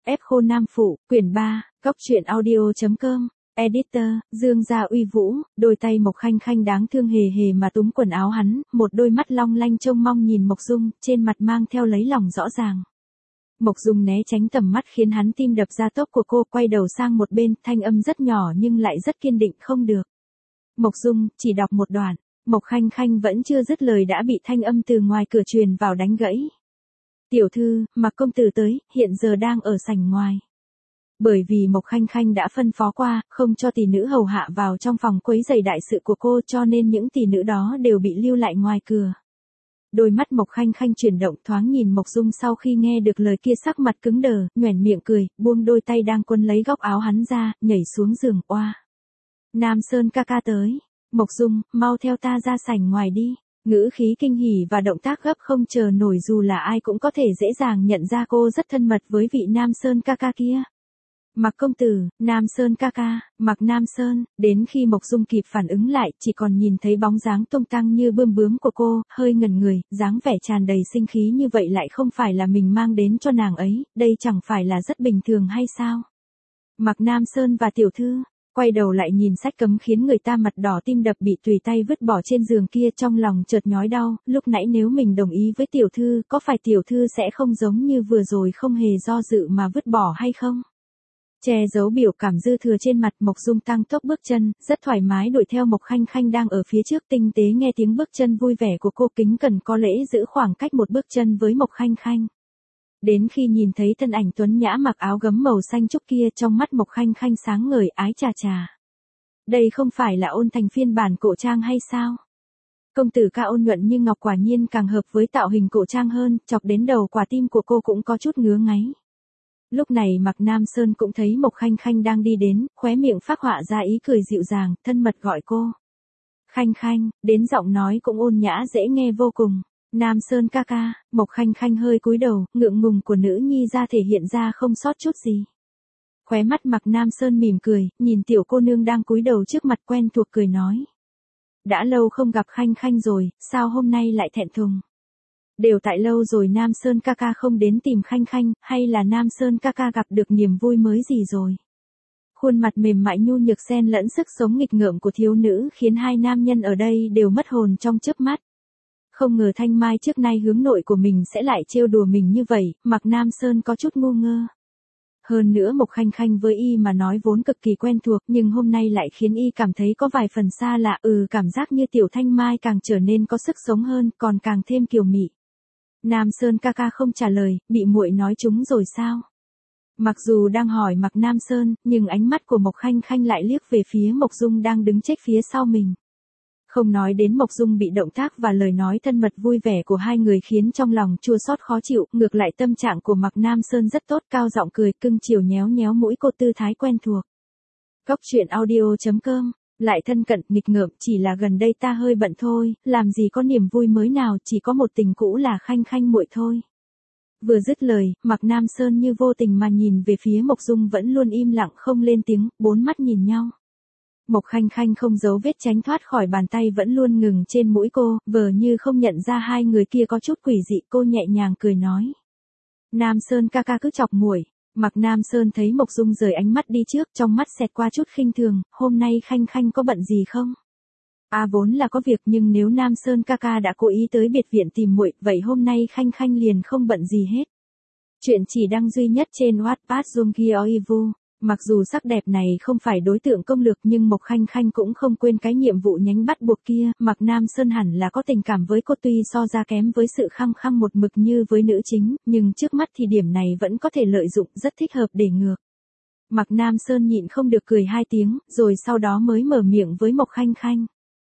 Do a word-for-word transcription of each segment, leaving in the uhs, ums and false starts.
Ép khô nam phụ, quyển ba, góc truyện audio.com, editor, Dương Gia Uy Vũ, đôi tay Mộc Khanh Khanh đáng thương hề hề mà túm quần áo hắn, một đôi mắt long lanh trông mong nhìn Mộc Dung, trên mặt mang theo lấy lòng rõ ràng. Mộc Dung né tránh tầm mắt khiến hắn tim đập ra tốc của cô, quay đầu sang một bên, thanh âm rất nhỏ nhưng lại rất kiên định, không được. Mộc Dung, chỉ đọc một đoạn, Mộc Khanh Khanh vẫn chưa dứt lời đã bị thanh âm từ ngoài cửa truyền vào đánh gãy. Tiểu thư, Mạc công tử tới, hiện giờ đang ở sảnh ngoài. Bởi vì Mộc Khanh Khanh đã phân phó qua, không cho tỷ nữ hầu hạ vào trong phòng quấy rầy đại sự của cô, cho nên những tỷ nữ đó đều bị lưu lại ngoài cửa. Đôi mắt Mộc Khanh Khanh chuyển động, thoáng nhìn Mộc Dung, sau khi nghe được lời kia sắc mặt cứng đờ, nhoẻn miệng cười, buông đôi tay đang quấn lấy góc áo hắn ra, nhảy xuống giường. Oa, Nam Sơn ca ca tới. Mộc Dung, mau theo ta ra sảnh ngoài đi. Ngữ khí kinh hỉ và động tác gấp không chờ nổi, dù là ai cũng có thể dễ dàng nhận ra cô rất thân mật với vị Nam Sơn ca ca kia. Mạc công tử, Nam Sơn ca ca, Mạc Nam Sơn. Đến khi Mộc Dung kịp phản ứng lại, chỉ còn nhìn thấy bóng dáng tung tăng như bươm bướm của cô, hơi ngẩn người, dáng vẻ tràn đầy sinh khí như vậy lại không phải là mình mang đến cho nàng ấy, đây chẳng phải là rất bình thường hay sao? Mạc Nam Sơn và tiểu thư, quay đầu lại nhìn sách cấm khiến người ta mặt đỏ tim đập bị tùy tay vứt bỏ trên giường kia, trong lòng chợt nhói đau, lúc nãy nếu mình đồng ý với tiểu thư, có phải tiểu thư sẽ không giống như vừa rồi không hề do dự mà vứt bỏ hay không? Che giấu biểu cảm dư thừa trên mặt, Mộc Dung tăng tốc bước chân, rất thoải mái đuổi theo Mộc Khanh Khanh đang ở phía trước, tinh tế nghe tiếng bước chân vui vẻ của cô, kính cẩn có lễ giữ khoảng cách một bước chân với Mộc Khanh Khanh. Đến khi nhìn thấy thân ảnh tuấn nhã mặc áo gấm màu xanh trúc kia, trong mắt Mộc Khanh Khanh sáng ngời, ái chà chà. Đây không phải là Ôn Thành phiên bản cổ trang hay sao? Công tử ca ôn nhuận như ngọc quả nhiên càng hợp với tạo hình cổ trang hơn, chọc đến đầu quả tim của cô cũng có chút ngứa ngáy. Lúc này Mạc Nam Sơn cũng thấy Mộc Khanh Khanh đang đi đến, khóe miệng phác họa ra ý cười dịu dàng, thân mật gọi cô. Khanh Khanh, đến giọng nói cũng ôn nhã dễ nghe vô cùng. Nam Sơn ca ca. Mộc Khanh Khanh hơi cúi đầu, ngượng ngùng của nữ nhi ra thể hiện ra không sót chút gì. Khóe mắt Mạc Nam Sơn mỉm cười, nhìn tiểu cô nương đang cúi đầu trước mặt quen thuộc cười nói. Đã lâu không gặp Khanh Khanh rồi, sao hôm nay lại thẹn thùng? Đều tại lâu rồi Nam Sơn ca ca không đến tìm Khanh Khanh, hay là Nam Sơn ca ca gặp được niềm vui mới gì rồi? Khuôn mặt mềm mại nhu nhược xen lẫn sức sống nghịch ngợm của thiếu nữ khiến hai nam nhân ở đây đều mất hồn trong chớp mắt. Không ngờ Thanh Mai trước nay hướng nội của mình sẽ lại trêu đùa mình như vậy, Mạc Nam Sơn có chút ngu ngơ. Hơn nữa Mộc Khanh Khanh với y mà nói vốn cực kỳ quen thuộc, nhưng hôm nay lại khiến y cảm thấy có vài phần xa lạ, ừ cảm giác như tiểu Thanh Mai càng trở nên có sức sống hơn, còn càng thêm kiều mị. Nam Sơn ca ca không trả lời, bị muội nói trúng rồi sao? Mặc dù đang hỏi Mạc Nam Sơn, nhưng ánh mắt của Mộc Khanh Khanh lại liếc về phía Mộc Dung đang đứng chết phía sau mình. Không nói đến Mộc Dung bị động tác và lời nói thân mật vui vẻ của hai người khiến trong lòng chua xót khó chịu, ngược lại tâm trạng của Mạc Nam Sơn rất tốt, cao giọng cười, cưng chiều nhéo nhéo mũi cô, tư thái quen thuộc. Góc truyện audio.com, lại thân cận, nghịch ngợm, chỉ là gần đây ta hơi bận thôi, làm gì có niềm vui mới nào, chỉ có một tình cũ là Khanh Khanh muội thôi. Vừa dứt lời, Mạc Nam Sơn như vô tình mà nhìn về phía Mộc Dung vẫn luôn im lặng không lên tiếng, bốn mắt nhìn nhau. Mộc Khanh Khanh không giấu vết tránh thoát khỏi bàn tay vẫn luôn ngừng trên mũi cô, vờ như không nhận ra hai người kia có chút quỷ dị, cô nhẹ nhàng cười nói. Nam Sơn ca ca cứ chọc muội. Mạc Nam Sơn thấy Mộc Dung rời ánh mắt đi trước, trong mắt xẹt qua chút khinh thường, hôm nay Khanh Khanh có bận gì không? À vốn là có việc, nhưng nếu Nam Sơn ca ca đã cố ý tới biệt viện tìm muội, vậy hôm nay Khanh Khanh liền không bận gì hết. Chuyện chỉ đăng duy nhất trên Wattpad Junggyeoivu. Mặc dù sắc đẹp này không phải đối tượng công lược nhưng Mộc Khanh Khanh cũng không quên cái nhiệm vụ nhánh bắt buộc kia, Mạc Nam Sơn hẳn là có tình cảm với cô, tuy so ra kém với sự khăng khăng một mực như với nữ chính, nhưng trước mắt thì điểm này vẫn có thể lợi dụng, rất thích hợp để ngược. Mạc Nam Sơn nhịn không được cười hai tiếng, rồi sau đó mới mở miệng với Mộc Khanh Khanh.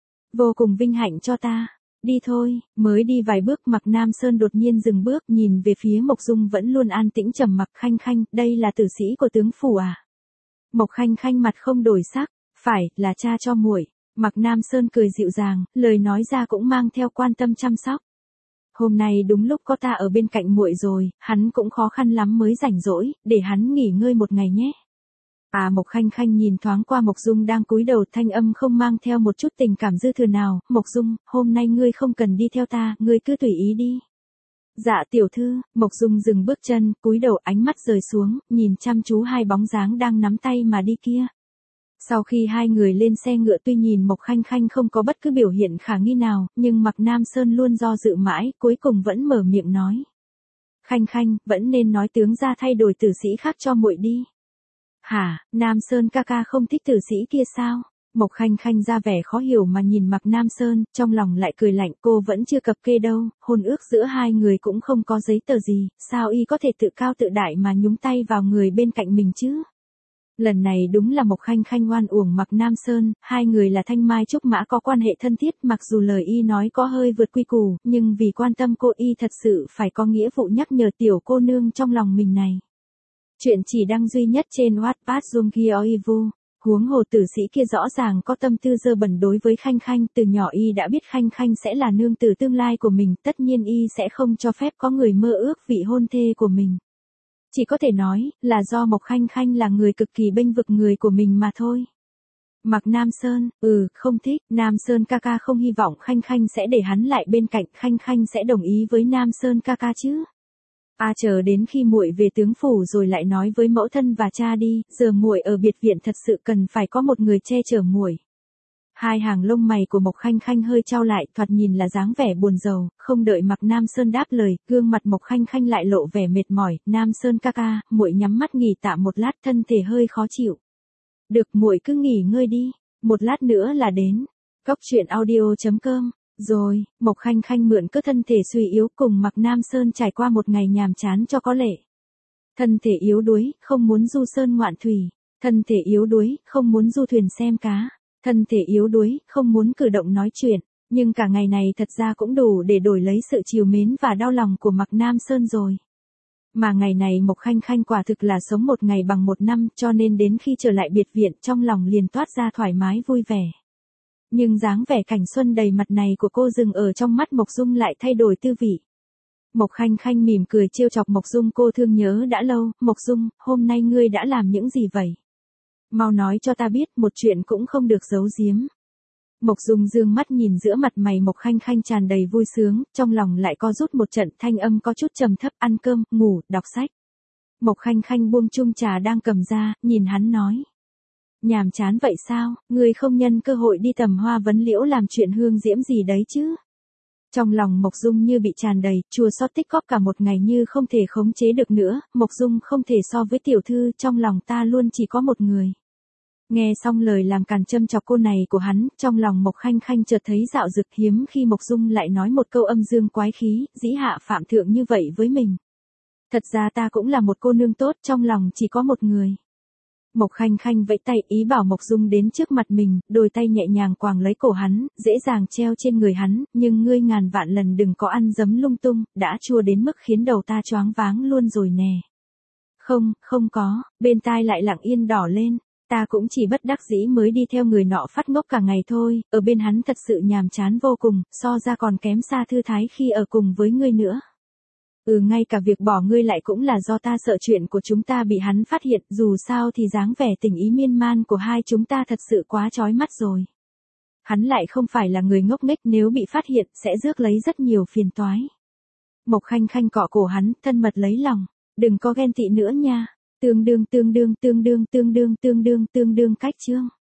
Vô cùng vinh hạnh cho ta. Đi thôi. Mới đi vài bước Mạc Nam Sơn đột nhiên dừng bước, nhìn về phía Mộc Dung vẫn luôn an tĩnh trầm mặc. Khanh Khanh, đây là tử sĩ của tướng phủ à? Mộc Khanh Khanh mặt không đổi sắc, phải, là cha cho muội. Mạc Nam Sơn cười dịu dàng, lời nói ra cũng mang theo quan tâm chăm sóc. Hôm nay đúng lúc có ta ở bên cạnh muội rồi, hắn cũng khó khăn lắm mới rảnh rỗi, để hắn nghỉ ngơi một ngày nhé. À Mộc Khanh Khanh nhìn thoáng qua Mộc Dung đang cúi đầu, thanh âm không mang theo một chút tình cảm dư thừa nào. Mộc Dung, hôm nay ngươi không cần đi theo ta, ngươi cứ tùy ý đi. Dạ tiểu thư. Mộc Dung dừng bước chân, cúi đầu ánh mắt rời xuống, nhìn chăm chú hai bóng dáng đang nắm tay mà đi kia. Sau khi hai người lên xe ngựa tuy nhìn Mộc Khanh Khanh không có bất cứ biểu hiện khả nghi nào, nhưng Mạc Nam Sơn luôn do dự mãi, cuối cùng vẫn mở miệng nói. Khanh Khanh, vẫn nên nói tướng ra thay đổi tử sĩ khác cho muội đi. Hả, Nam Sơn ca ca không thích tử sĩ kia sao? Mộc Khanh Khanh ra vẻ khó hiểu mà nhìn Mạc Nam Sơn, trong lòng lại cười lạnh, cô vẫn chưa cập kê đâu, hôn ước giữa hai người cũng không có giấy tờ gì, sao y có thể tự cao tự đại mà nhúng tay vào người bên cạnh mình chứ? Lần này đúng là Mộc Khanh Khanh oan uổng Mạc Nam Sơn, hai người là thanh mai trúc mã có quan hệ thân thiết, mặc dù lời y nói có hơi vượt quy củ, nhưng vì quan tâm cô y thật sự phải có nghĩa vụ nhắc nhở tiểu cô nương trong lòng mình này. Chuyện chỉ đăng duy nhất trên Wattpad Junkyouivu. Huống hồ tử sĩ kia rõ ràng có tâm tư dơ bẩn đối với Khanh Khanh, từ nhỏ y đã biết Khanh Khanh sẽ là nương tử tương lai của mình, tất nhiên y sẽ không cho phép có người mơ ước vị hôn thê của mình. Chỉ có thể nói, là do Mộc Khanh Khanh là người cực kỳ bênh vực người của mình mà thôi. Mạc Nam Sơn, ừ, không thích, Nam Sơn ca ca không hy vọng Khanh Khanh sẽ để hắn lại bên cạnh, Khanh Khanh sẽ đồng ý với Nam Sơn ca ca chứ. À chờ đến khi muội về tướng phủ rồi lại nói với mẫu thân và cha đi, giờ muội ở biệt viện thật sự cần phải có một người che chở muội. Hai hàng lông mày của Mộc Khanh Khanh hơi chau lại, thoạt nhìn là dáng vẻ buồn rầu, không đợi Mạc Nam Sơn đáp lời, gương mặt Mộc Khanh Khanh lại lộ vẻ mệt mỏi, Nam Sơn ca ca, muội nhắm mắt nghỉ tạm một lát, thân thể hơi khó chịu. Được, muội cứ nghỉ ngơi đi, một lát nữa là đến. Cốc truyện audio chấm com. Rồi, Mộc Khanh Khanh mượn cơ thân thể suy yếu cùng Mạc Nam Sơn trải qua một ngày nhàm chán cho có lệ. Thân thể yếu đuối, không muốn du sơn ngoạn thủy. Thân thể yếu đuối, không muốn du thuyền xem cá. Thân thể yếu đuối, không muốn cử động nói chuyện. Nhưng cả ngày này thật ra cũng đủ để đổi lấy sự trìu mến và đau lòng của Mạc Nam Sơn rồi. Mà ngày này Mộc Khanh Khanh quả thực là sống một ngày bằng một năm, cho nên đến khi trở lại biệt viện trong lòng liền toát ra thoải mái vui vẻ. Nhưng dáng vẻ cảnh xuân đầy mặt này của cô dừng ở trong mắt Mộc Dung lại thay đổi tư vị. Mộc Khanh Khanh mỉm cười trêu chọc Mộc Dung, cô thương nhớ đã lâu, Mộc Dung, hôm nay ngươi đã làm những gì vậy? Mau nói cho ta biết, một chuyện cũng không được giấu giếm. Mộc Dung dương mắt nhìn giữa mặt mày Mộc Khanh Khanh tràn đầy vui sướng, trong lòng lại co rút một trận, thanh âm có chút trầm thấp, ăn cơm, ngủ, đọc sách. Mộc Khanh Khanh buông chung trà đang cầm ra, nhìn hắn nói. Nhàm chán vậy sao, ngươi không nhân cơ hội đi tầm hoa vấn liễu làm chuyện hương diễm gì đấy chứ? Trong lòng Mộc Dung như bị tràn đầy, chua xót tích góp cả một ngày như không thể khống chế được nữa, Mộc Dung không thể so với tiểu thư, trong lòng ta luôn chỉ có một người. Nghe xong lời làm càn châm chọc cô này của hắn, trong lòng Mộc Khanh Khanh chợt thấy dạo dực, hiếm khi Mộc Dung lại nói một câu âm dương quái khí, dĩ hạ phạm thượng như vậy với mình. Thật ra ta cũng là một cô nương tốt, trong lòng chỉ có một người. Mộc Khanh Khanh vẫy tay ý bảo Mộc Dung đến trước mặt mình, đôi tay nhẹ nhàng quàng lấy cổ hắn, dễ dàng treo trên người hắn, nhưng ngươi ngàn vạn lần đừng có ăn dấm lung tung, đã chua đến mức khiến đầu ta choáng váng luôn rồi nè. Không, không có, bên tai lại lặng yên đỏ lên, ta cũng chỉ bất đắc dĩ mới đi theo người nọ phát ngốc cả ngày thôi, ở bên hắn thật sự nhàm chán vô cùng, so ra còn kém xa thư thái khi ở cùng với ngươi nữa. Ừ, ngay cả việc bỏ ngươi lại cũng là do ta sợ chuyện của chúng ta bị hắn phát hiện, dù sao thì dáng vẻ tình ý miên man của hai chúng ta thật sự quá chói mắt rồi. Hắn lại không phải là người ngốc nghếch, nếu bị phát hiện sẽ rước lấy rất nhiều phiền toái. Mộc Khanh Khanh cọ cổ hắn, thân mật lấy lòng, đừng có ghen tị nữa nha. Tương đương tương đương tương đương tương đương tương đương tương đương cách chương.